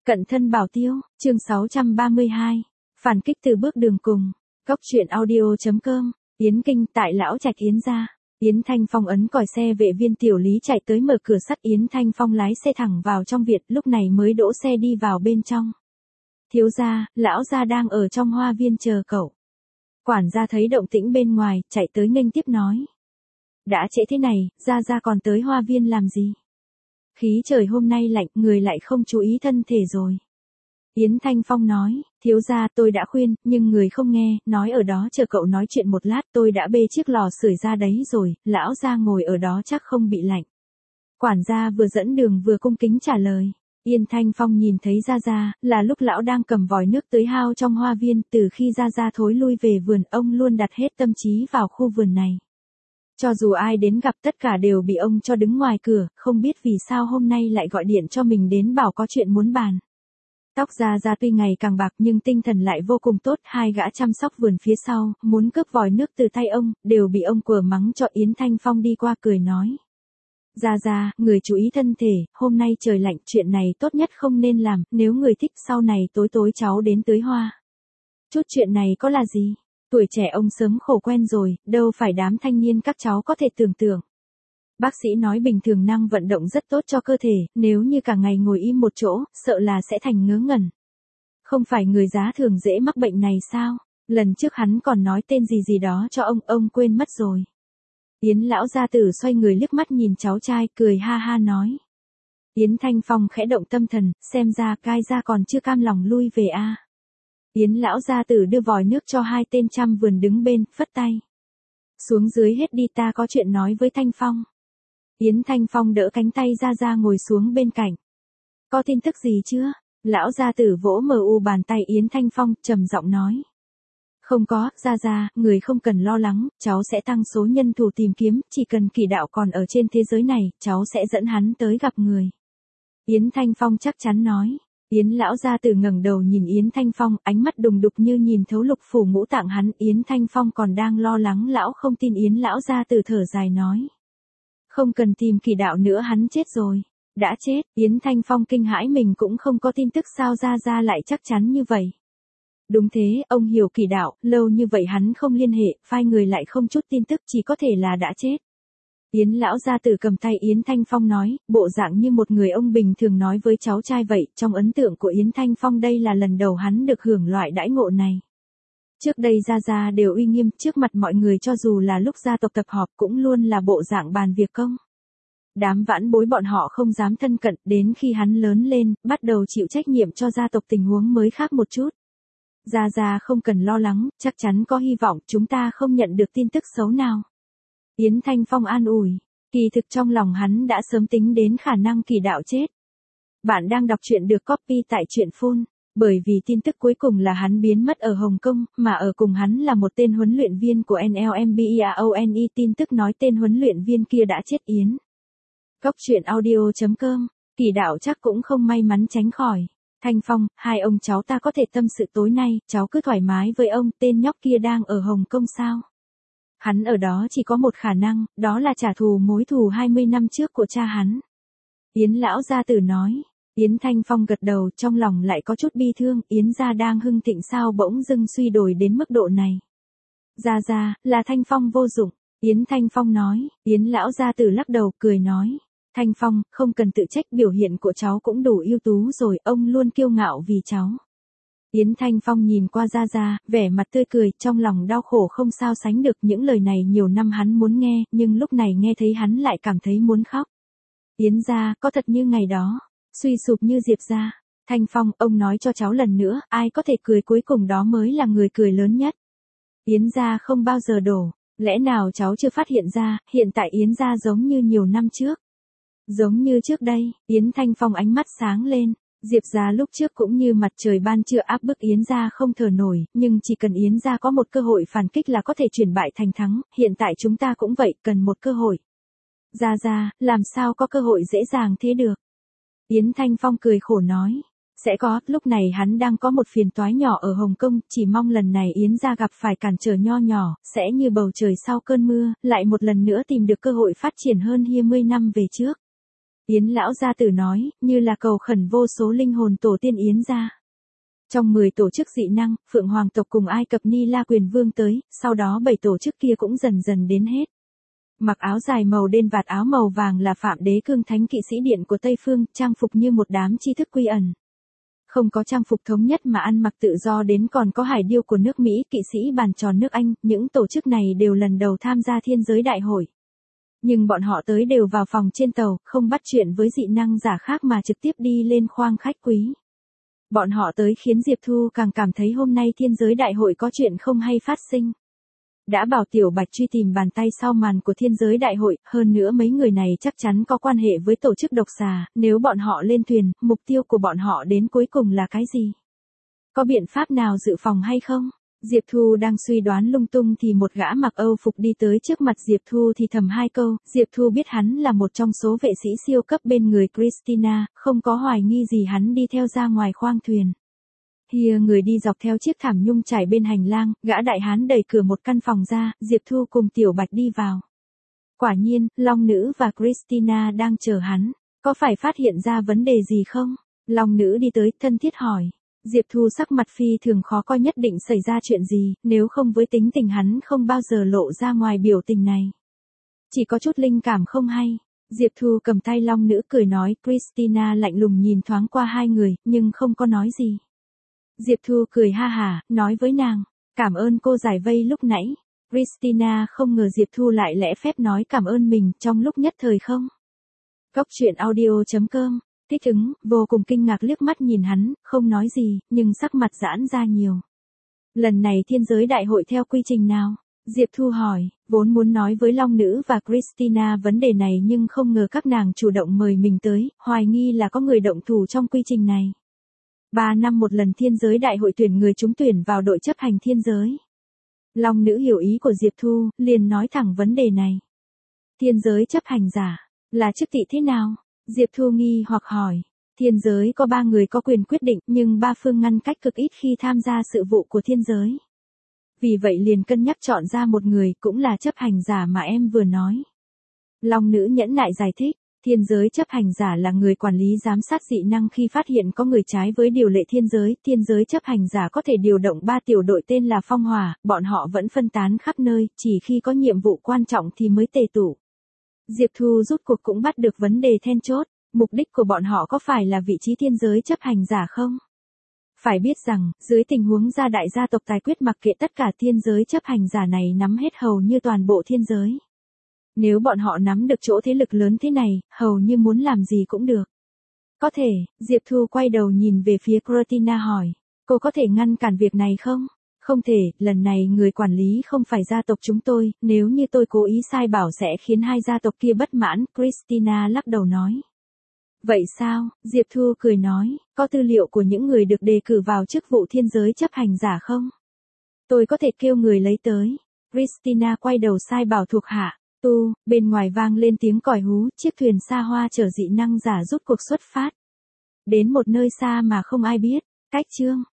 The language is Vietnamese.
Cận thân bảo tiêu, chương 632. Phản kích từ bước đường cùng. Góc truyện audio.com. Yến Kinh tại Lão Trạch Yến gia. Yến Thanh Phong ấn còi xe, vệ viên tiểu lý chạy tới mở cửa sắt. Yến Thanh Phong lái xe thẳng vào trong viện, lúc này mới đỗ xe đi vào bên trong. Thiếu gia, lão gia đang ở trong hoa viên chờ cậu. Quản gia thấy động tĩnh bên ngoài, chạy tới nghênh tiếp nói. Đã trễ thế này, gia còn tới hoa viên làm gì? Khí trời hôm nay lạnh, người lại không chú ý thân thể rồi. Yến Thanh Phong nói, thiếu gia tôi đã khuyên, nhưng người không nghe, nói ở đó chờ cậu nói chuyện một lát, tôi đã bê chiếc lò sưởi ra đấy rồi, lão gia ngồi ở đó chắc không bị lạnh. Quản gia vừa dẫn đường vừa cung kính trả lời. Yến Thanh Phong nhìn thấy Gia là lúc lão đang cầm vòi nước tưới hao trong hoa viên, từ khi Gia thối lui về vườn, ông luôn đặt hết tâm trí vào khu vườn này. Cho dù ai đến gặp tất cả đều bị ông cho đứng ngoài cửa, không biết vì sao hôm nay lại gọi điện cho mình đến bảo có chuyện muốn bàn. Tóc Gia tuy ngày càng bạc nhưng tinh thần lại vô cùng tốt, hai gã chăm sóc vườn phía sau, muốn cướp vòi nước từ tay ông, đều bị ông quở mắng cho. Yến Thanh Phong đi qua cười nói. Gia, người chú ý thân thể, hôm nay trời lạnh, chuyện này tốt nhất không nên làm, nếu người thích sau này tối cháu đến tưới hoa. Chút chuyện này có là gì? Tuổi trẻ ông sớm khổ quen rồi, đâu phải đám thanh niên các cháu có thể tưởng tượng. Bác sĩ nói bình thường năng vận động rất tốt cho cơ thể, nếu như cả ngày ngồi im một chỗ, sợ là sẽ thành ngớ ngẩn. Không phải người giá thường dễ mắc bệnh này sao? Lần trước hắn còn nói tên gì đó cho ông quên mất rồi. Yến lão gia tử xoay người liếc mắt nhìn cháu trai, cười ha ha nói. Yến Thanh Phong khẽ động tâm thần, xem ra cai gia còn chưa cam lòng lui về a. Yến lão gia tử đưa vòi nước cho hai tên chăm vườn đứng bên, phất tay. Xuống dưới hết đi, ta có chuyện nói với Thanh Phong. Yến Thanh Phong đỡ cánh tay Gia ngồi xuống bên cạnh. Có tin tức gì chưa? Lão gia tử vỗ bàn tay Yến Thanh Phong, trầm giọng nói. Không có, Gia, người không cần lo lắng, cháu sẽ tăng số nhân thủ tìm kiếm, chỉ cần Kỳ đạo còn ở trên thế giới này, cháu sẽ dẫn hắn tới gặp người. Yến Thanh Phong chắc chắn nói. Yến lão gia tử ngẩng đầu nhìn Yến Thanh Phong, ánh mắt đùng đục như nhìn thấu lục phủ ngũ tạng hắn. Yến Thanh Phong còn đang lo lắng lão không tin, Yến lão gia tử thở dài nói. Không cần tìm Kỳ đạo nữa, hắn chết rồi. Đã chết? Yến Thanh Phong kinh hãi, mình cũng không có tin tức, sao Gia lại chắc chắn như vậy. Đúng thế, ông hiểu Kỳ đạo, lâu như vậy hắn không liên hệ, phai người lại không chút tin tức, chỉ có thể là đã chết. Yến lão gia tử cầm tay Yến Thanh Phong nói, bộ dạng như một người ông bình thường nói với cháu trai vậy. Trong ấn tượng của Yến Thanh Phong đây là lần đầu hắn được hưởng loại đãi ngộ này. Trước đây Gia đều uy nghiêm trước mặt mọi người, cho dù là lúc gia tộc tập họp cũng luôn là bộ dạng bàn việc công. Đám vãn bối bọn họ không dám thân cận, đến khi hắn lớn lên, bắt đầu chịu trách nhiệm cho gia tộc, tình huống mới khác một chút. Gia không cần lo lắng, chắc chắn có hy vọng, chúng ta không nhận được tin tức xấu nào. Yến Thanh Phong an ủi, kỳ thực trong lòng hắn đã sớm tính đến khả năng Kỳ đạo chết. Bạn đang đọc truyện được copy tại truyện phun, bởi vì tin tức cuối cùng là hắn biến mất ở Hồng Kông, mà ở cùng hắn là một tên huấn luyện viên của NLMBEAONE, tin tức nói tên huấn luyện viên kia đã chết. Yến. Góc truyện audio.com, Kỳ đạo chắc cũng không may mắn tránh khỏi. Thanh Phong, hai ông cháu ta có thể tâm sự tối nay, cháu cứ thoải mái với ông, tên nhóc kia đang ở Hồng Kông sao? Hắn ở đó chỉ có một khả năng, đó là trả thù mối thù 20 năm trước của cha hắn. Yến lão gia tử nói. Yến Thanh Phong gật đầu, trong lòng lại có chút bi thương, Yến gia đang hưng thịnh sao bỗng dưng suy đồi đến mức độ này. Gia, là Thanh Phong vô dụng. Yến Thanh Phong nói. Yến lão gia tử lắc đầu, cười nói. Thanh Phong, không cần tự trách, biểu hiện của cháu cũng đủ ưu tú rồi, ông luôn kiêu ngạo vì cháu. Yến Thanh Phong nhìn qua Gia, vẻ mặt tươi cười, trong lòng đau khổ không sao sánh được, những lời này nhiều năm hắn muốn nghe, nhưng lúc này nghe thấy hắn lại cảm thấy muốn khóc. Yến gia, có thật như ngày đó, suy sụp như Diệp gia. Thanh Phong, ông nói cho cháu lần nữa, ai có thể cười cuối cùng đó mới là người cười lớn nhất. Yến gia không bao giờ đổ, lẽ nào cháu chưa phát hiện ra, hiện tại Yến gia giống như nhiều năm trước. Giống như trước đây, Yến Thanh Phong ánh mắt sáng lên. Diệp gia lúc trước cũng như mặt trời ban trưa áp bức Yến gia không thở nổi, nhưng chỉ cần Yến gia có một cơ hội phản kích là có thể chuyển bại thành thắng, hiện tại chúng ta cũng vậy, cần một cơ hội. Gia, làm sao có cơ hội dễ dàng thế được? Yến Thanh Phong cười khổ nói. Sẽ có, lúc này hắn đang có một phiền toái nhỏ ở Hồng Kông, chỉ mong lần này Yến gia gặp phải cản trở nho nhỏ, sẽ như bầu trời sau cơn mưa, lại một lần nữa tìm được cơ hội phát triển hơn 20 năm về trước. Yến lão gia tử nói, như là cầu khẩn vô số linh hồn tổ tiên Yến gia. Trong 10 tổ chức dị năng, Phượng Hoàng tộc cùng Ai Cập Ni La Quyền Vương tới, sau đó 7 tổ chức kia cũng dần dần đến hết. Mặc áo dài màu đen vạt áo màu vàng là Phạm Đế Cương thánh kỵ sĩ điện của Tây Phương, trang phục như một đám tri thức quy ẩn. Không có trang phục thống nhất mà ăn mặc tự do đến còn có hải điêu của nước Mỹ, kỵ sĩ bàn tròn nước Anh, những tổ chức này đều lần đầu tham gia thiên giới đại hội. Nhưng bọn họ tới đều vào phòng trên tàu, không bắt chuyện với dị năng giả khác mà trực tiếp đi lên khoang khách quý. Bọn họ tới khiến Diệp Thu càng cảm thấy hôm nay thiên giới đại hội có chuyện không hay phát sinh. Đã bảo Tiểu Bạch truy tìm bàn tay sau màn của thiên giới đại hội, hơn nữa mấy người này chắc chắn có quan hệ với tổ chức độc xà, nếu bọn họ lên thuyền, mục tiêu của bọn họ đến cuối cùng là cái gì? Có biện pháp nào dự phòng hay không? Diệp Thu đang suy đoán lung tung thì một gã mặc Âu phục đi tới trước mặt Diệp Thu thì thầm hai câu, Diệp Thu biết hắn là một trong số vệ sĩ siêu cấp bên người Christina, không có hoài nghi gì hắn đi theo ra ngoài khoang thuyền. Hìa người đi dọc theo chiếc thảm nhung trải bên hành lang, gã đại hán đẩy cửa một căn phòng ra, Diệp Thu cùng Tiểu Bạch đi vào. Quả nhiên, Long Nữ và Christina đang chờ hắn, có phải phát hiện ra vấn đề gì không? Long Nữ đi tới, thân thiết hỏi. Diệp Thu sắc mặt phi thường khó coi, nhất định xảy ra chuyện gì, nếu không với tính tình hắn không bao giờ lộ ra ngoài biểu tình này. Chỉ có chút linh cảm không hay. Diệp Thu cầm tay Long Nữ cười nói, Christina lạnh lùng nhìn thoáng qua hai người, nhưng không có nói gì. Diệp Thu cười ha hả, nói với nàng, cảm ơn cô giải vây lúc nãy. Christina không ngờ Diệp Thu lại lẽ phép nói cảm ơn mình trong lúc nhất thời không. Cốc truyện audio.com, thích ứng, vô cùng kinh ngạc liếc mắt nhìn hắn, không nói gì, nhưng sắc mặt giãn ra nhiều. Lần này thiên giới đại hội theo quy trình nào? Diệp Thu hỏi, vốn muốn nói với Long Nữ và Christina vấn đề này nhưng không ngờ các nàng chủ động mời mình tới, hoài nghi là có người động thủ trong quy trình này. 3 năm một lần thiên giới đại hội tuyển người trúng tuyển vào đội chấp hành thiên giới. Long Nữ hiểu ý của Diệp Thu, liền nói thẳng vấn đề này. Thiên giới chấp hành giả, là chức vị thế nào? Diệp Thu nghi hoặc hỏi. Thiên giới có 3 người có quyền quyết định nhưng 3 phương ngăn cách cực ít khi tham gia sự vụ của thiên giới. Vì vậy liền cân nhắc chọn ra một người cũng là chấp hành giả mà em vừa nói. Long Nữ nhẫn nại giải thích. Thiên giới chấp hành giả là người quản lý giám sát dị năng khi phát hiện có người trái với điều lệ thiên giới chấp hành giả có thể điều động 3 tiểu đội tên là Phong Hỏa, bọn họ vẫn phân tán khắp nơi, chỉ khi có nhiệm vụ quan trọng thì mới tề tụ. Diệp Thu rút cuộc cũng bắt được vấn đề then chốt, mục đích của bọn họ có phải là vị trí thiên giới chấp hành giả không? Phải biết rằng, dưới tình huống gia đại gia tộc tài quyết mặc kệ tất cả thiên giới chấp hành giả này nắm hết hầu như toàn bộ thiên giới. Nếu bọn họ nắm được chỗ thế lực lớn thế này, hầu như muốn làm gì cũng được. Có thể, Diệp Thu quay đầu nhìn về phía Christina hỏi, cô có thể ngăn cản việc này không? Không thể, lần này người quản lý không phải gia tộc chúng tôi, nếu như tôi cố ý sai bảo sẽ khiến hai gia tộc kia bất mãn, Christina lắc đầu nói. Vậy sao? Diệp Thu cười nói, có tư liệu của những người được đề cử vào chức vụ thiên giới chấp hành giả không? Tôi có thể kêu người lấy tới. Christina quay đầu sai bảo thuộc hạ. Bên ngoài vang lên tiếng còi hú, chiếc thuyền xa hoa chở dị năng giả rút cuộc xuất phát. Đến một nơi xa mà không ai biết, cách chương.